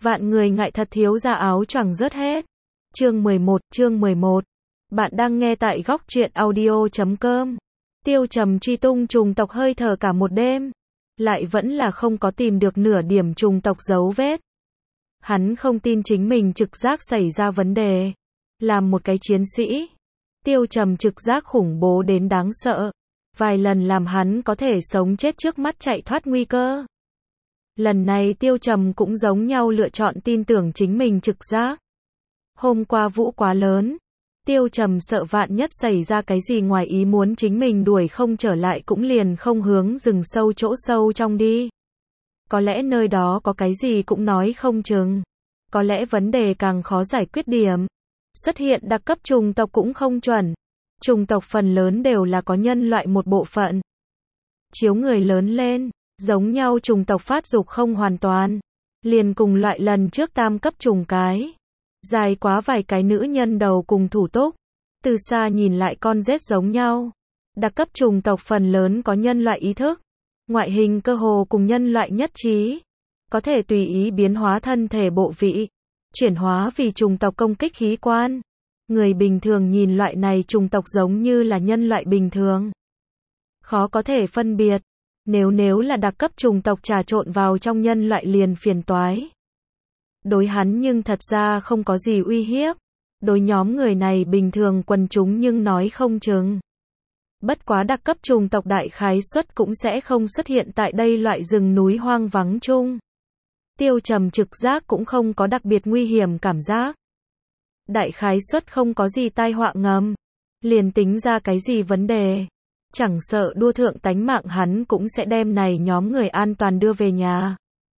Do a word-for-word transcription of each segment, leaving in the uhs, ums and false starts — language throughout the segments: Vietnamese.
Vạn người ngại thật thiếu ra áo choàng rớt hết. Chương mười một, chương mười một. Bạn đang nghe tại góc truyện audio chấm com. Tiêu Trầm truy tung trùng tộc hơi thở cả một đêm, lại vẫn là không có tìm được nửa điểm trùng tộc dấu vết. Hắn không tin chính mình trực giác xảy ra vấn đề. Làm một cái chiến sĩ, Tiêu Trầm trực giác khủng bố đến đáng sợ. Vài lần làm hắn có thể sống chết trước mắt chạy thoát nguy cơ. Lần này Tiêu Trầm cũng giống nhau lựa chọn tin tưởng chính mình trực giác. Hôm qua vũ quá lớn, Tiêu Trầm sợ vạn nhất xảy ra cái gì ngoài ý muốn chính mình đuổi không trở lại cũng liền không hướng rừng sâu chỗ sâu trong đi. Có lẽ nơi đó có cái gì cũng nói không chừng. Có lẽ vấn đề càng khó giải quyết điểm. Xuất hiện đặc cấp trùng tộc cũng không chuẩn. Trùng tộc phần lớn đều là có nhân loại một bộ phận. Chiếu người lớn lên, giống nhau trùng tộc phát dục không hoàn toàn. Liền cùng loại lần trước tam cấp trùng cái. Dài quá vài cái nữ nhân đầu cùng thủ túc. Từ xa nhìn lại con rết giống nhau. Đặc cấp trùng tộc phần lớn có nhân loại ý thức. Ngoại hình cơ hồ cùng nhân loại nhất trí. Có thể tùy ý biến hóa thân thể bộ vị. Chuyển hóa vì trùng tộc công kích khí quan. Người bình thường nhìn loại này trùng tộc giống như là nhân loại bình thường. Khó có thể phân biệt. Nếu nếu là đặc cấp trùng tộc trà trộn vào trong nhân loại liền phiền toái. Đối hắn nhưng thật ra không có gì uy hiếp. Đối nhóm người này bình thường quần chúng nhưng nói không chừng. Bất quá đặc cấp trùng tộc đại khái suất cũng sẽ không xuất hiện tại đây loại rừng núi hoang vắng chung. Tiêu Trầm trực giác cũng không có đặc biệt nguy hiểm cảm giác. Đại khái suất không có gì tai họa ngầm. Liền tính ra cái gì vấn đề. Chẳng sợ đua thượng tánh mạng hắn cũng sẽ đem này nhóm người an toàn đưa về nhà.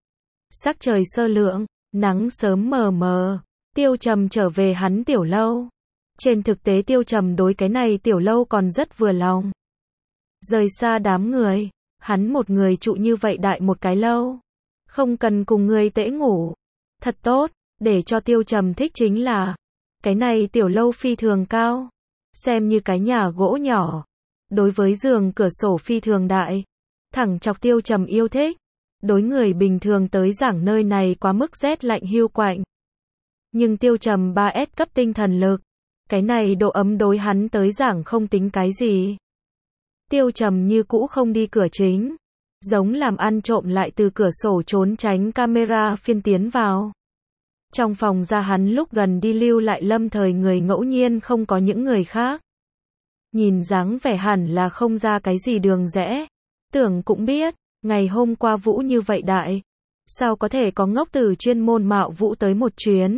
Sắc trời sơ lượng, nắng sớm mờ mờ. Tiêu Trầm trở về hắn tiểu lâu. Trên thực tế Tiêu Trầm đối cái này tiểu lâu còn rất vừa lòng. Rời xa đám người, hắn một người trụ như vậy đại một cái lâu. Không cần cùng người tễ ngủ. Thật tốt, để cho Tiêu Trầm thích chính là cái này tiểu lâu phi thường cao. Xem như cái nhà gỗ nhỏ. Đối với giường cửa sổ phi thường đại. Thẳng chọc Tiêu Trầm yêu thích. Đối người bình thường tới giảng nơi này quá mức rét lạnh hiu quạnh. Nhưng Tiêu Trầm ba S cấp tinh thần lực. Cái này độ ấm đối hắn tới giảng không tính cái gì. Tiêu Trầm như cũ không đi cửa chính. Giống làm ăn trộm lại từ cửa sổ trốn tránh camera phiên tiến vào. Trong phòng ra hắn lúc gần đi lưu lại lâm thời người ngẫu nhiên không có những người khác. Nhìn dáng vẻ hẳn là không ra cái gì đường rẽ. Tưởng cũng biết, ngày hôm qua vũ như vậy đại. Sao có thể có ngốc tử chuyên môn mạo vũ tới một chuyến.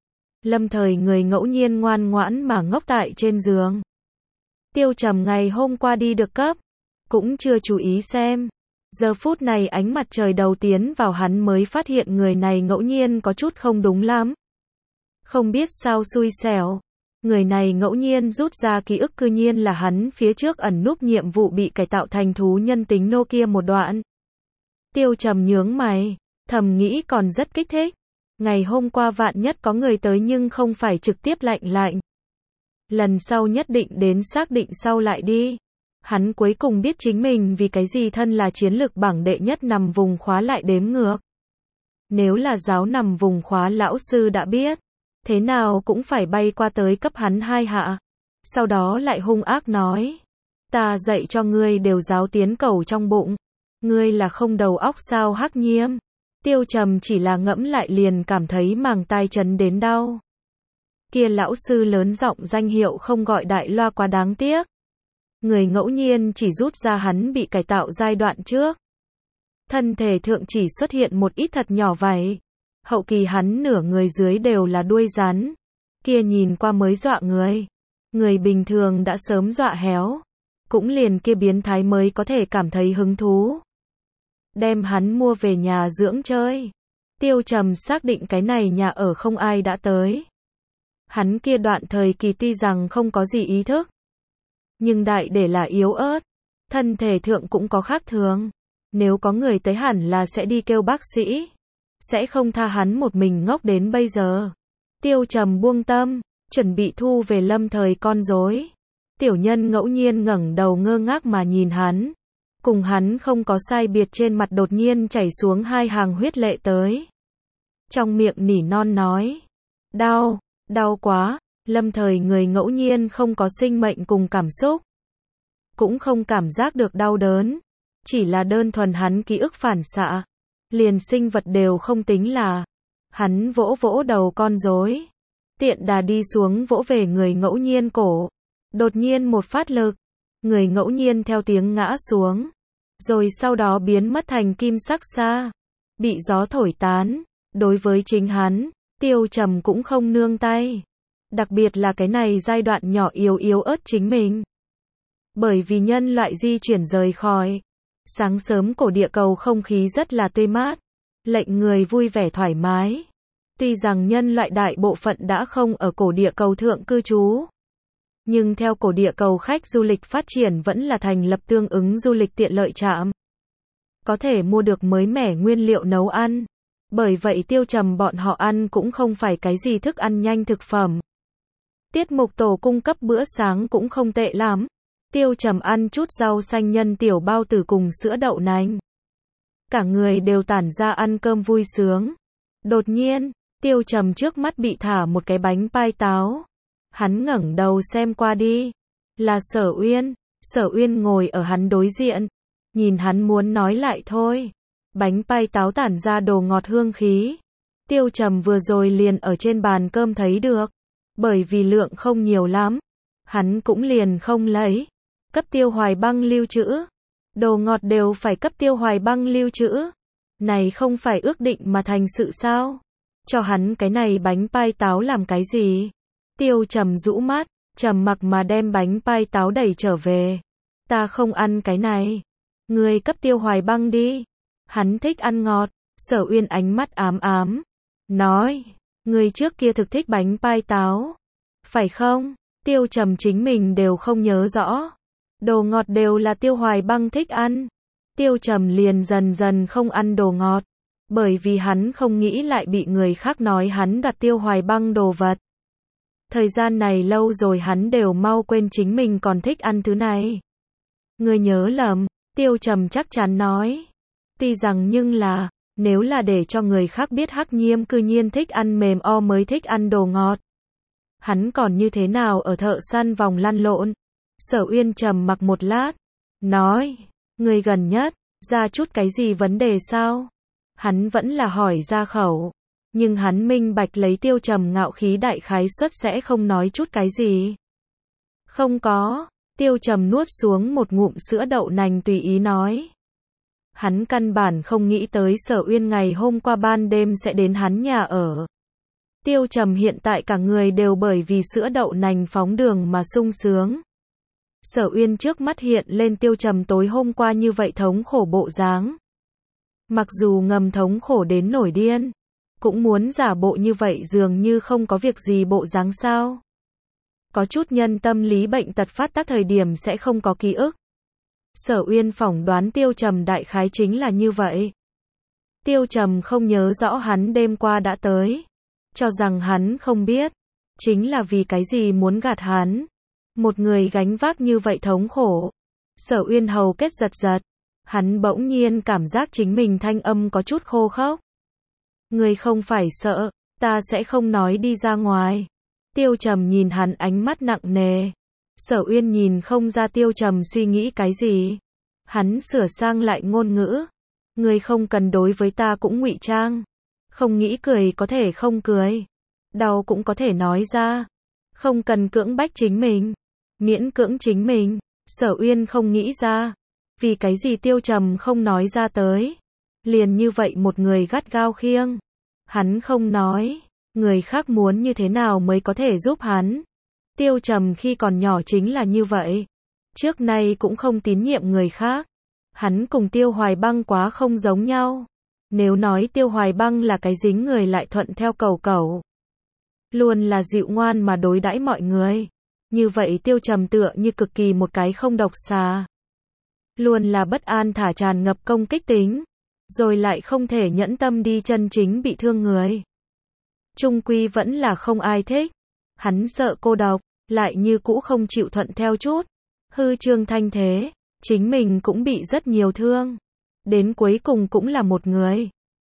Lâm thời người ngẫu nhiên ngoan ngoãn mà ngốc tại trên giường. Tiêu Trầm ngày hôm qua đi được cấp. Cũng chưa chú ý xem. Giờ phút này ánh mặt trời đầu tiến vào hắn mới phát hiện người này ngẫu nhiên có chút không đúng lắm. Không biết sao xui xẻo. Người này ngẫu nhiên rút ra ký ức cư nhiên là hắn phía trước ẩn núp nhiệm vụ bị cải tạo thành thú nhân tính Nokia một đoạn. Tiêu Trầm nhướng mày, thầm nghĩ còn rất kích thích. Ngày hôm qua vạn nhất có người tới nhưng không phải trực tiếp lạnh lạnh. Lần sau nhất định đến xác định sau lại đi. Hắn cuối cùng biết chính mình vì cái gì thân là chiến lược bảng đệ nhất nằm vùng khóa lại đếm ngược. Nếu là giáo nằm vùng khóa lão sư đã biết, thế nào cũng phải bay qua tới cấp hắn hai hạ. Sau đó lại hung ác nói, ta dạy cho ngươi đều giáo tiến cầu trong bụng. Ngươi là không đầu óc sao Hắc Nhiễm. Tiêu Trầm chỉ là ngẫm lại liền cảm thấy màng tai chấn đến đau. Kia lão sư lớn giọng danh hiệu không gọi đại loa quá đáng tiếc. Người ngẫu nhiên chỉ rút ra hắn bị cải tạo giai đoạn trước. Thân thể thượng chỉ xuất hiện một ít thật nhỏ vảy. Hậu kỳ hắn nửa người dưới đều là đuôi rắn. Kia nhìn qua mới dọa người. Người bình thường đã sớm dọa héo. Cũng liền kia biến thái mới có thể cảm thấy hứng thú. Đem hắn mua về nhà dưỡng chơi. Tiêu Trầm xác định cái này nhà ở không ai đã tới. Hắn kia đoạn thời kỳ tuy rằng không có gì ý thức. Nhưng đại để là yếu ớt. Thân thể thượng cũng có khác thường. Nếu có người tới hẳn là sẽ đi kêu bác sĩ. Sẽ không tha hắn một mình ngốc đến bây giờ. Tiêu Trầm buông tâm, chuẩn bị thu về lâm thời con rối. Tiểu nhân ngẫu nhiên ngẩng đầu ngơ ngác mà nhìn hắn. Cùng hắn không có sai biệt trên mặt đột nhiên chảy xuống hai hàng huyết lệ tới. trong miệng nỉ non nói. Đau, đau quá, lâm thời người ngẫu nhiên không có sinh mệnh cùng cảm xúc. Cũng không cảm giác được đau đớn. Chỉ là đơn thuần hắn ký ức phản xạ. Liền sinh vật đều không tính là. Hắn vỗ vỗ đầu con rối. Tiện đà đi xuống vỗ về người ngẫu nhiên cổ. Đột nhiên một phát lực. Người ngẫu nhiên theo tiếng ngã xuống. Rồi sau đó biến mất thành kim sắc xa. Bị gió thổi tán. Đối với chính hắn, Tiêu Trầm cũng không nương tay. Đặc biệt là cái này giai đoạn nhỏ yếu yếu ớt chính mình. Bởi vì nhân loại di chuyển rời khỏi. Sáng sớm cổ địa cầu không khí rất là tươi mát. Lệnh người vui vẻ thoải mái. Tuy rằng nhân loại đại bộ phận đã không ở cổ địa cầu thượng cư trú. Nhưng theo cổ địa cầu khách du lịch phát triển vẫn là thành lập tương ứng du lịch tiện lợi trạm. Có thể mua được mới mẻ nguyên liệu nấu ăn. Bởi vậy Tiêu Trầm bọn họ ăn cũng không phải cái gì thức ăn nhanh thực phẩm. Tiết mục tổ cung cấp bữa sáng cũng không tệ lắm. Tiêu Trầm ăn chút rau xanh nhân tiểu bao tử cùng sữa đậu nành. Cả người đều tản ra ăn cơm vui sướng. Đột nhiên, Tiêu Trầm trước mắt bị thả một cái bánh pai táo. Hắn ngẩng đầu xem qua đi. Là Sở Uyên. Sở Uyên ngồi ở hắn đối diện. Nhìn hắn muốn nói lại thôi. Bánh pai táo tản ra đồ ngọt hương khí. Tiêu Trầm vừa rồi liền ở trên bàn cơm thấy được. Bởi vì lượng không nhiều lắm. Hắn cũng liền không lấy. Cấp Tiêu Hoài Băng lưu trữ. Đồ ngọt đều phải cấp Tiêu Hoài Băng lưu trữ. Này không phải ước định mà thành sự sao? Cho hắn cái này bánh pai táo làm cái gì? Tiêu Trầm rũ mắt, trầm mặc mà đem bánh pai táo đẩy trở về. Ta không ăn cái này. Ngươi cấp Tiêu Hoài Băng đi. Hắn thích ăn ngọt. Sở Uyên ánh mắt ám ám. Nói, ngươi trước kia thực thích bánh pai táo. Phải không? Tiêu Trầm chính mình đều không nhớ rõ. Đồ ngọt đều là Tiêu Hoài Băng thích ăn. Tiêu Trầm liền dần dần không ăn đồ ngọt. Bởi vì hắn không nghĩ lại bị người khác nói hắn đoạt Tiêu Hoài Băng đồ vật. Thời gian này lâu rồi hắn đều mau quên chính mình còn thích ăn thứ này. Ngươi nhớ lầm, Tiêu Trầm chắc chắn nói. Tuy rằng nhưng là, nếu là để cho người khác biết Hắc Nhiêm cư nhiên thích ăn mềm o mới thích ăn đồ ngọt. Hắn còn như thế nào ở thợ săn vòng lăn lộn. Sở Uyên trầm mặc một lát. Nói, người gần nhất, ra chút cái gì vấn đề sao? Hắn vẫn là hỏi ra khẩu. Nhưng hắn minh bạch lấy Tiêu Trầm ngạo khí đại khái suất sẽ không nói chút cái gì. Không có. Tiêu Trầm nuốt xuống một ngụm sữa đậu nành tùy ý nói. Hắn căn bản không nghĩ tới Sở Uyên ngày hôm qua ban đêm sẽ đến hắn nhà ở. Tiêu Trầm hiện tại cả người đều bởi vì sữa đậu nành phóng đường mà sung sướng. Sở Uyên trước mắt hiện lên Tiêu Trầm tối hôm qua như vậy thống khổ bộ dáng. Mặc dù ngầm thống khổ đến nổi điên, cũng muốn giả bộ như vậy dường như không có việc gì bộ dáng sao. Có chút nhân tâm lý bệnh tật phát tác thời điểm sẽ không có ký ức. Sở Uyên phỏng đoán Tiêu Trầm đại khái chính là như vậy. Tiêu Trầm không nhớ rõ hắn đêm qua đã tới. Cho rằng hắn không biết. Chính là vì cái gì muốn gạt hắn. Một người gánh vác như vậy thống khổ. Sở Uyên hầu kết giật giật. Hắn bỗng nhiên cảm giác chính mình thanh âm có chút khô khốc. Người không phải sợ, ta sẽ không nói đi ra ngoài. Tiêu Trầm nhìn hắn ánh mắt nặng nề. Sở Uyên nhìn không ra Tiêu Trầm suy nghĩ cái gì. Hắn sửa sang lại ngôn ngữ. Người không cần đối với ta cũng ngụy trang. Không nghĩ cười có thể không cười. Đau cũng có thể nói ra. Không cần cưỡng bách chính mình. Miễn cưỡng chính mình. Sở Uyên không nghĩ ra. Vì cái gì Tiêu Trầm không nói ra tới. Liền như vậy một người gắt gao khiêng. Hắn không nói. Người khác muốn như thế nào mới có thể giúp hắn. Tiêu Trầm khi còn nhỏ chính là như vậy. Trước nay cũng không tín nhiệm người khác. Hắn cùng Tiêu Hoài Băng quá không giống nhau. Nếu nói Tiêu Hoài Băng là cái dính người lại thuận theo cầu cầu. Luôn là dịu ngoan mà đối đãi mọi người. Như vậy Tiêu Trầm tựa như cực kỳ một cái không độc xà. Luôn là bất an thả tràn ngập công kích tính. Rồi lại không thể nhẫn tâm đi chân chính bị thương người. Trung quy vẫn là không ai thích. Hắn sợ cô độc, lại như cũ không chịu thuận theo chút. Hư trương thanh thế, chính mình cũng bị rất nhiều thương. Đến cuối cùng cũng là một người.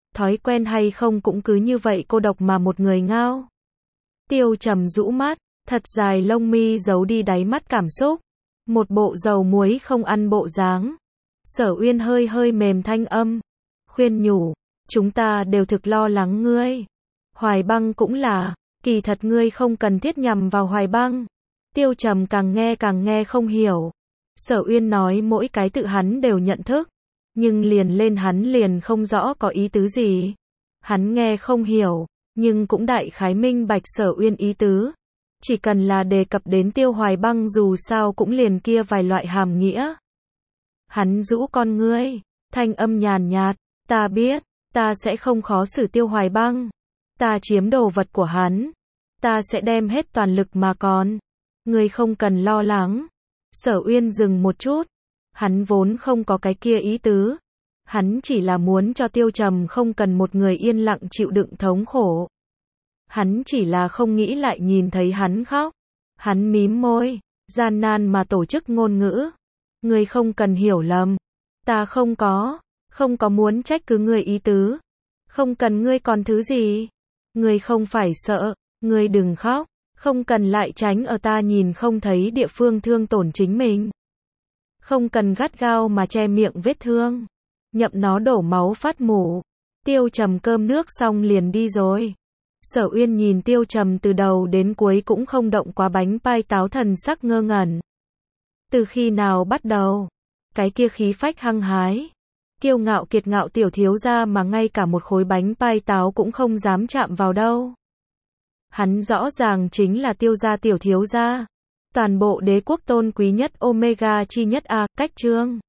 thói quen hay không cũng cứ như vậy cô độc mà một người ngao. Tiêu Trầm rũ mắt, thật dài lông mi giấu đi đáy mắt cảm xúc, một bộ dầu muối không ăn bộ dáng. Sở Uyên hơi hơi mềm thanh âm, khuyên nhủ, chúng ta đều thực lo lắng ngươi. Hoài Băng cũng là, kỳ thật ngươi không cần thiết nhằm vào Hoài Băng. Tiêu Trầm càng nghe càng nghe không hiểu. Sở Uyên nói mỗi cái tự hắn đều nhận thức, nhưng liền lên hắn liền không rõ có ý tứ gì. Hắn nghe không hiểu, nhưng cũng đại khái minh bạch Sở Uyên ý tứ. Chỉ cần là đề cập đến Tiêu Hoài Băng dù sao cũng liền kia vài loại hàm nghĩa. Hắn rũ con ngươi, thanh âm nhàn nhạt, ta biết, ta sẽ không khó xử Tiêu Hoài Băng. Ta chiếm đồ vật của hắn, ta sẽ đem hết toàn lực mà còn. Ngươi không cần lo lắng. Sở Uyên dừng một chút, hắn vốn không có cái kia ý tứ. Hắn chỉ là muốn cho Tiêu Trầm không cần một người yên lặng chịu đựng thống khổ. Hắn chỉ là không nghĩ lại nhìn thấy hắn khóc. Hắn mím môi, gian nan mà tổ chức ngôn ngữ. Ngươi không cần hiểu lầm. Ta không có, không có muốn trách cứ ngươi ý tứ. Không cần ngươi còn thứ gì. Ngươi không phải sợ, ngươi đừng khóc. Không cần lại tránh ở ta nhìn không thấy địa phương thương tổn chính mình. Không cần gắt gao mà che miệng vết thương. Nhậm nó đổ máu phát mủ. Tiêu Trầm cơm nước xong liền đi rồi. Sở Uyên nhìn Tiêu Trầm từ đầu đến cuối cũng không động quá bánh pai táo, thần sắc ngơ ngẩn. Từ khi nào bắt đầu? Cái kia khí phách hăng hái, kiêu ngạo kiệt ngạo tiểu thiếu gia mà ngay cả một khối bánh pai táo cũng không dám chạm vào đâu. Hắn rõ ràng chính là Tiêu gia tiểu thiếu gia. Toàn bộ đế quốc tôn quý nhất Omega chi nhất a, cách chương.